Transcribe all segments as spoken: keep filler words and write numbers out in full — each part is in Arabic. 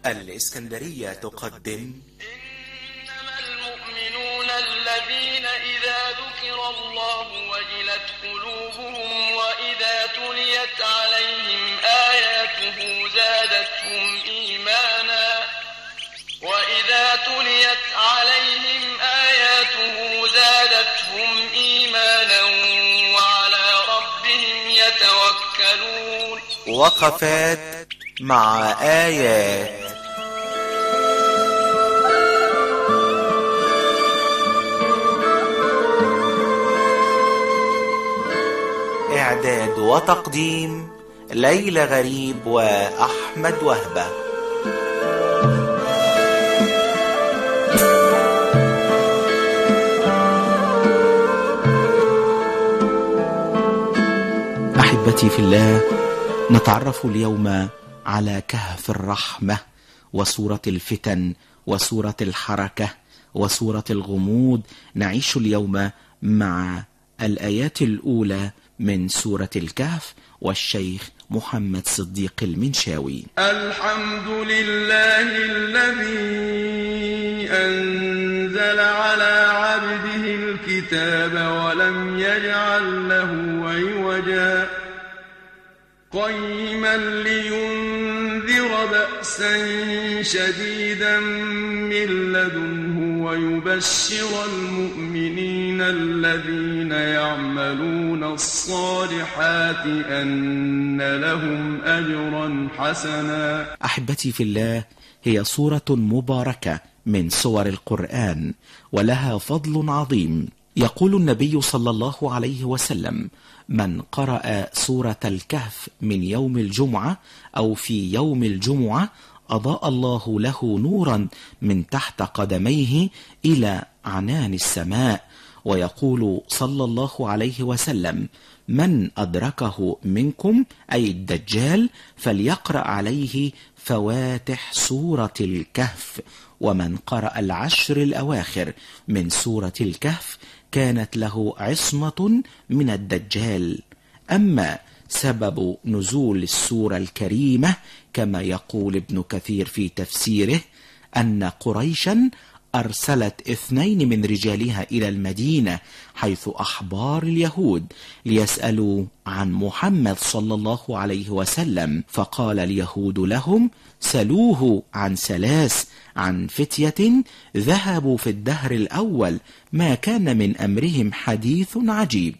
الإسكندرية تقدم إنما المؤمنون الذين إذا ذكر الله وجلت قلوبهم وإذا تليت عليهم آياته زادتهم إيمانا وإذا تليت عليهم آياته زادتهم إيمانا وعلى ربهم يتوكلون. وقفات مع آيات. إعداد وتقديم ليلى غريب وأحمد وهبة. أحبتي في الله، نتعرف اليوم على كهف الرحمة وسورة الفتن وسورة الحركة وسورة الغموض. نعيش اليوم مع الآيات الأولى من سورة الكهف والشيخ محمد صديق المنشاوي. الحمد لله الذي أنزل على عبده الكتاب ولم يجعل له عوجا قيما لينذر بأسا شديدا من لدنه ويبشر المؤمنين الذين يعملون الصالحات أن لهم أجرا حسنا. أحبتي في الله، هي سورة مباركة من سور القرآن ولها فضل عظيم. يقول النبي صلى الله عليه وسلم: من قرأ سورة الكهف من يوم الجمعة أو في يوم الجمعة أضاء الله له نورا من تحت قدميه إلى عنان السماء. ويقول صلى الله عليه وسلم: من أدركه منكم أي الدجال فليقرأ عليه فواتح سورة الكهف. ومن قرأ العشر الأواخر من سورة الكهف كانت له عصمة من الدجال. أما سبب نزول السورة الكريمة كما يقول ابن كثير في تفسيره أن قريشا أرسلت اثنين من رجالها إلى المدينة حيث أحبار اليهود ليسألوا عن محمد صلى الله عليه وسلم، فقال اليهود لهم: سلوه عن ثلاث، عن فتية ذهبوا في الدهر الأول ما كان من أمرهم حديث عجيب،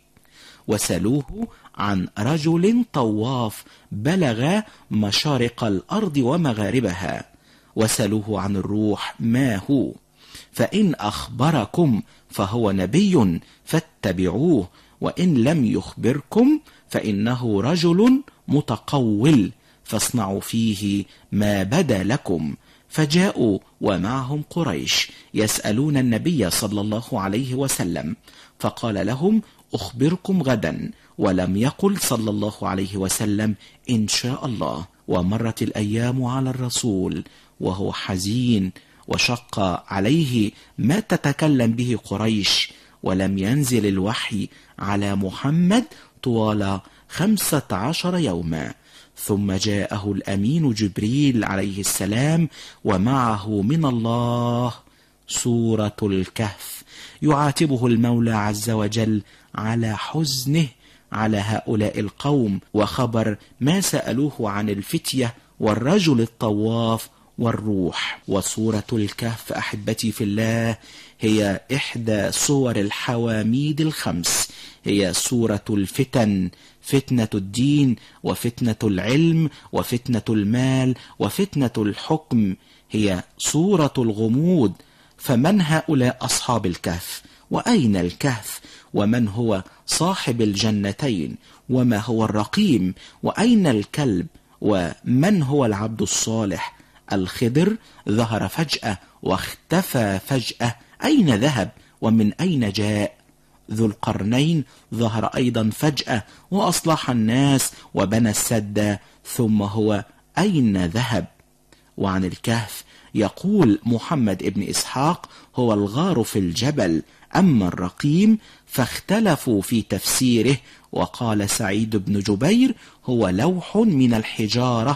وسلوه عن رجل طواف بلغ مشارق الأرض ومغاربها، وسلوه عن الروح ما هو، فإن أخبركم فهو نبي فاتبعوه، وإن لم يخبركم فإنه رجل متقول فاصنعوا فيه ما بدا لكم. فجاءوا ومعهم قريش يسألون النبي صلى الله عليه وسلم، فقال لهم: أخبركم غدا، ولم يقل صلى الله عليه وسلم إن شاء الله. ومرت الأيام على الرسول وهو حزين وشق عليه ما تتكلم به قريش، ولم ينزل الوحي على محمد طوال خمسة عشر يوما. ثم جاءه الأمين جبريل عليه السلام ومعه من الله سورة الكهف، يعاتبه المولى عز وجل على حزنه على هؤلاء القوم، وخبر ما سألوه عن الفتية والرجل الطواف والروح. وسورة الكهف أحبتي في الله هي إحدى سور الحواميد الخمس، هي سورة الفتن، فتنة الدين وفتنة العلم وفتنة المال وفتنة الحكم، هي سورة الغموض. فمن هؤلاء أصحاب الكهف؟ وأين الكهف؟ ومن هو صاحب الجنتين؟ وما هو الرقيم؟ وأين الكلب؟ ومن هو العبد الصالح؟ الخضر ظهر فجأة واختفى فجأة، أين ذهب ومن أين جاء؟ ذو القرنين ظهر أيضا فجأة وأصلح الناس وبنى السد، ثم هو أين ذهب؟ وعن الكهف يقول محمد ابن إسحاق: هو الغار في الجبل. أما الرقيم فاختلفوا في تفسيره، وقال سعيد بن جبير: هو لوح من الحجارة.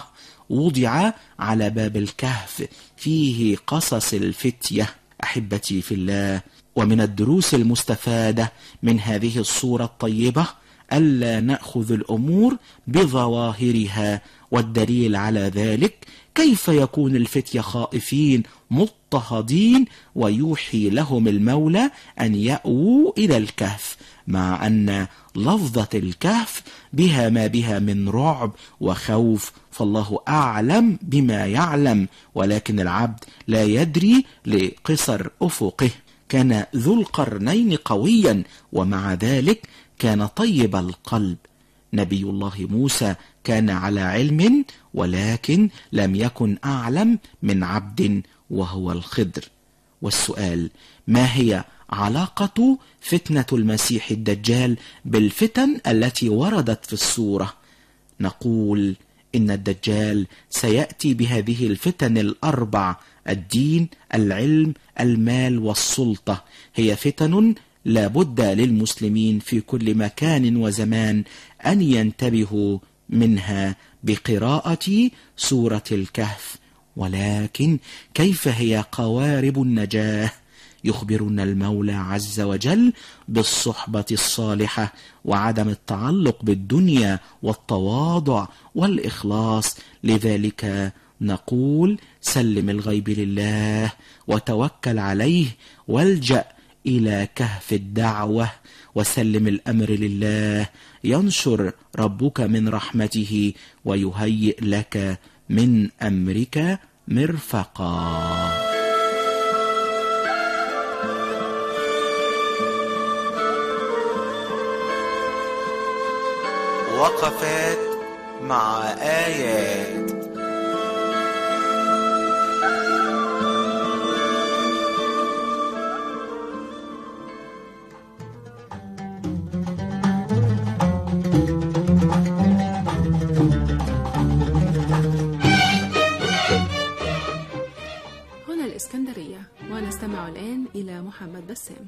وضع على باب الكهف فيه قصص الفتية. أحبتي في الله، ومن الدروس المستفادة من هذه الصورة الطيبة ألا نأخذ الأمور بظواهرها، والدليل على ذلك كيف يكون الفتية خائفين مضطهدين ويوحي لهم المولى أن يأووا إلى الكهف، مع أن لفظة الكهف بها ما بها من رعب وخوف، فالله أعلم بما يعلم، ولكن العبد لا يدري لقصر أفقه. كان ذو القرنين قويا ومع ذلك كان طيب القلب. نبي الله موسى كان على علم ولكن لم يكن أعلم من عبد وهو الخضر. والسؤال: ما هي علاقة فتنة المسيح الدجال بالفتن التي وردت في السورة؟ نقول إن الدجال سيأتي بهذه الفتن الأربع: الدين، العلم، المال، والسلطة. هي فتن لا بد للمسلمين في كل مكان وزمان أن ينتبهوا منها بقراءة سورة الكهف. ولكن كيف هي قوارب النجاة؟ يخبرنا المولى عز وجل بالصحبة الصالحة وعدم التعلق بالدنيا والتواضع والإخلاص. لذلك نقول: سلم الغيب لله وتوكل عليه والجأ إلى كهف الدعوة، وسلم الأمر لله ينشر ربك من رحمته ويهيئ لك من أمرك مرفقا. وقفات مع آيات. هنا الإسكندرية، ونستمع الآن إلى محمد بسام.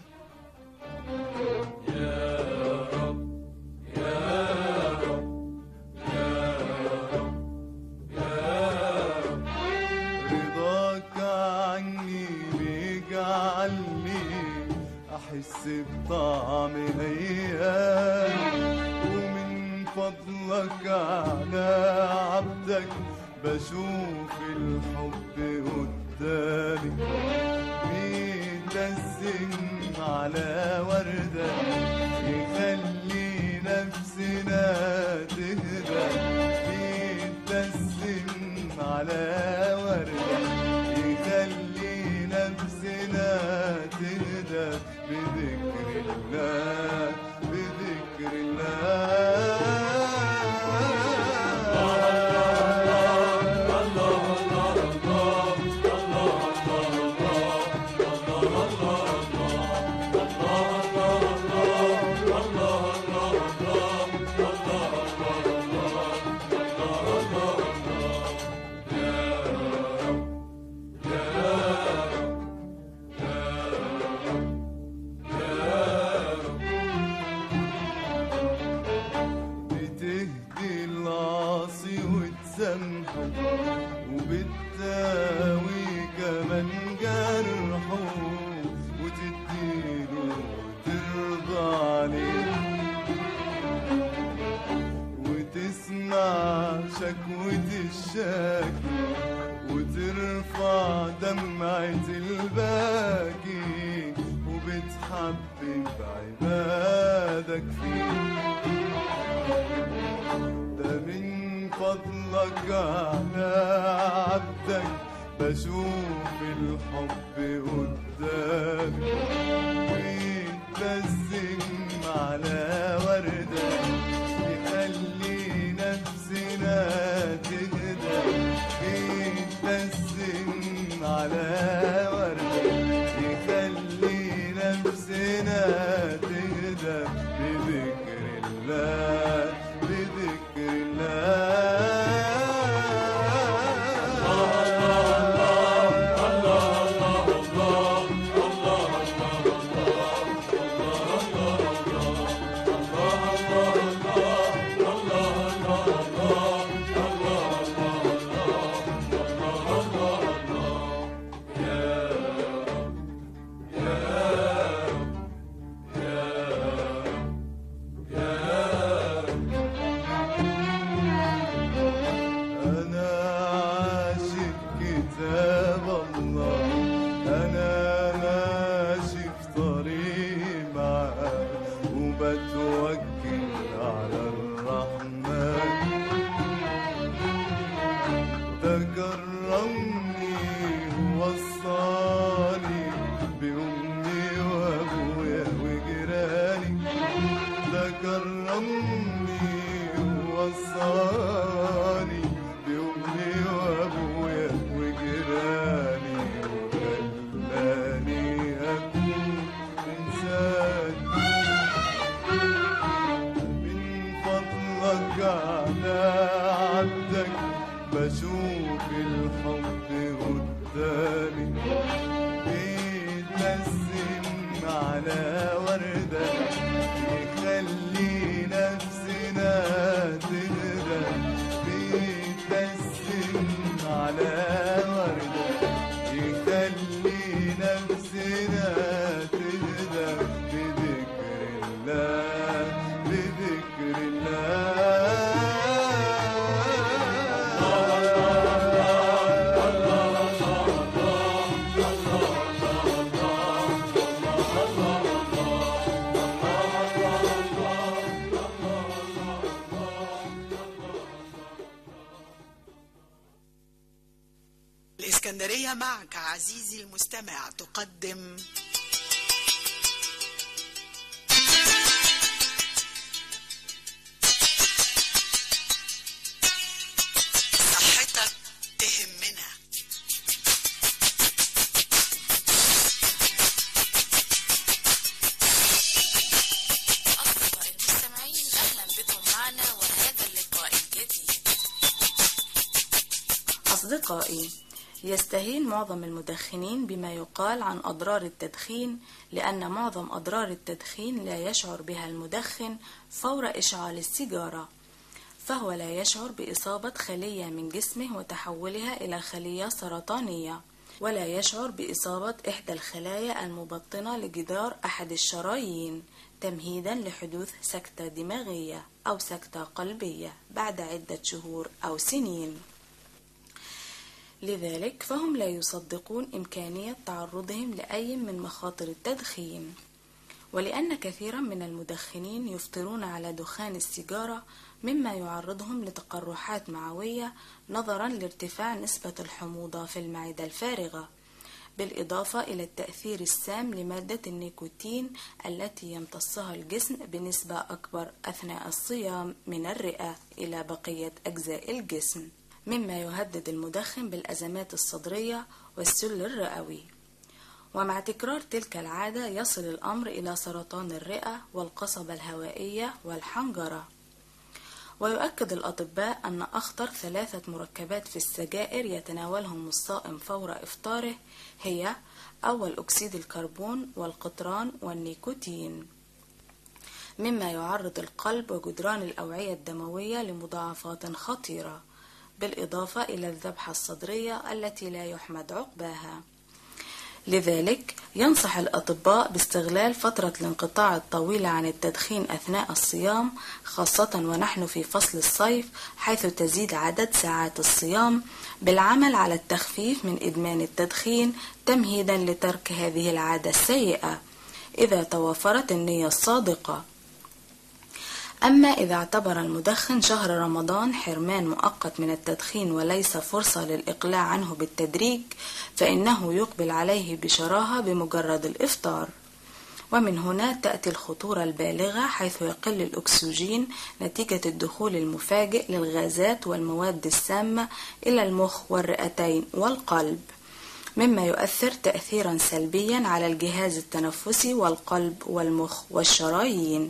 يا رب يا رب يا رب يا رب، رضاك عني بيجعلني أحس بطعم الأيام، ومن فضلك على عبدك بشوف الحب قدامي، بيتلزم على وردة يخلي نفسنا تهدى، بيتلزم على وردة يخلي نفسنا تهدى، بذكر الله بذكر الله. وبتداوي كمان جرحه وتديله وترضى عليه، وتسمع شكوة الشاكي وترفع دمعة الباكي، وبتحبب عبادك فيه. ده من فضلك على عبدك بشوف الحب قدامي، ويتلزم على وردة يخلي نفسنا تهدى، يتلزم على وردة يخلي نفسنا تهدى، بذكر الله بذكر الله. تاني بيتبسم على وردة يخلي نفسنا تهدى بيتبسم على وردة يخلي نفسنا تهدى بذكر الله بذكر الله الإسكندرية معك عزيزي المستمع تقدم صحتك تهمنا. أصدقائي المستمعين، أهلا بكم معنا وهذا اللقاء الجديد. أصدقائي، يستهين معظم المدخنين بما يقال عن أضرار التدخين، لأن معظم أضرار التدخين لا يشعر بها المدخن فور إشعال السيجارة، فهو لا يشعر بإصابة خلية من جسمه وتحولها إلى خلية سرطانية، ولا يشعر بإصابة إحدى الخلايا المبطنة لجدار أحد الشرايين، تمهيدا لحدوث سكتة دماغية أو سكتة قلبية بعد عدة شهور أو سنين. لذلك فهم لا يصدقون إمكانية تعرضهم لأي من مخاطر التدخين. ولأن كثيرا من المدخنين يفطرون على دخان السيجارة، مما يعرضهم لتقرحات معوية نظرا لارتفاع نسبة الحموضة في المعدة الفارغة، بالإضافة إلى التأثير السام لمادة النيكوتين التي يمتصها الجسم بنسبة أكبر أثناء الصيام من الرئة إلى بقية أجزاء الجسم، مما يهدد المدخن بالأزمات الصدرية والسل الرئوي. ومع تكرار تلك العادة يصل الأمر إلى سرطان الرئة والقصبة الهوائية والحنجرة. ويؤكد الأطباء أن أخطر ثلاثة مركبات في السجائر يتناولهم الصائم فور إفطاره هي أول أكسيد الكربون والقطران والنيكوتين، مما يعرض القلب وجدران الأوعية الدموية لمضاعفات خطيرة، بالإضافة إلى الذبحة الصدرية التي لا يحمد عقباها. لذلك ينصح الأطباء باستغلال فترة الانقطاع الطويلة عن التدخين أثناء الصيام، خاصة ونحن في فصل الصيف حيث تزيد عدد ساعات الصيام، بالعمل على التخفيف من إدمان التدخين تمهيدا لترك هذه العادة السيئة إذا توفرت النية الصادقة. أما إذا اعتبر المدخن شهر رمضان حرمان مؤقت من التدخين وليس فرصة للإقلاع عنه بالتدريج، فإنه يقبل عليه بشراهة بمجرد الإفطار. ومن هنا تأتي الخطورة البالغة، حيث يقل الأكسجين نتيجة الدخول المفاجئ للغازات والمواد السامة إلى المخ والرئتين والقلب، مما يؤثر تأثيرا سلبيا على الجهاز التنفسي والقلب والمخ والشرايين.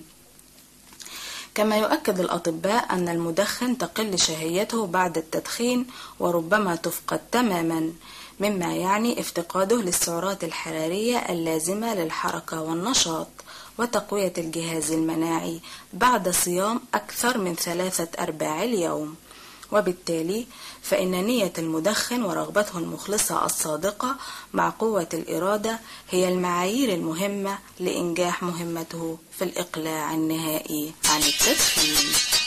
كما يؤكد الأطباء أن المدخن تقل شهيته بعد التدخين وربما تفقد تماما، مما يعني افتقاده للسعرات الحرارية اللازمة للحركة والنشاط وتقوية الجهاز المناعي بعد صيام أكثر من ثلاثة أرباع اليوم. وبالتالي فإن نية المدخن ورغبته المخلصة الصادقة مع قوة الإرادة هي المعايير المهمة لإنجاح مهمته في الإقلاع النهائي عن التدخين.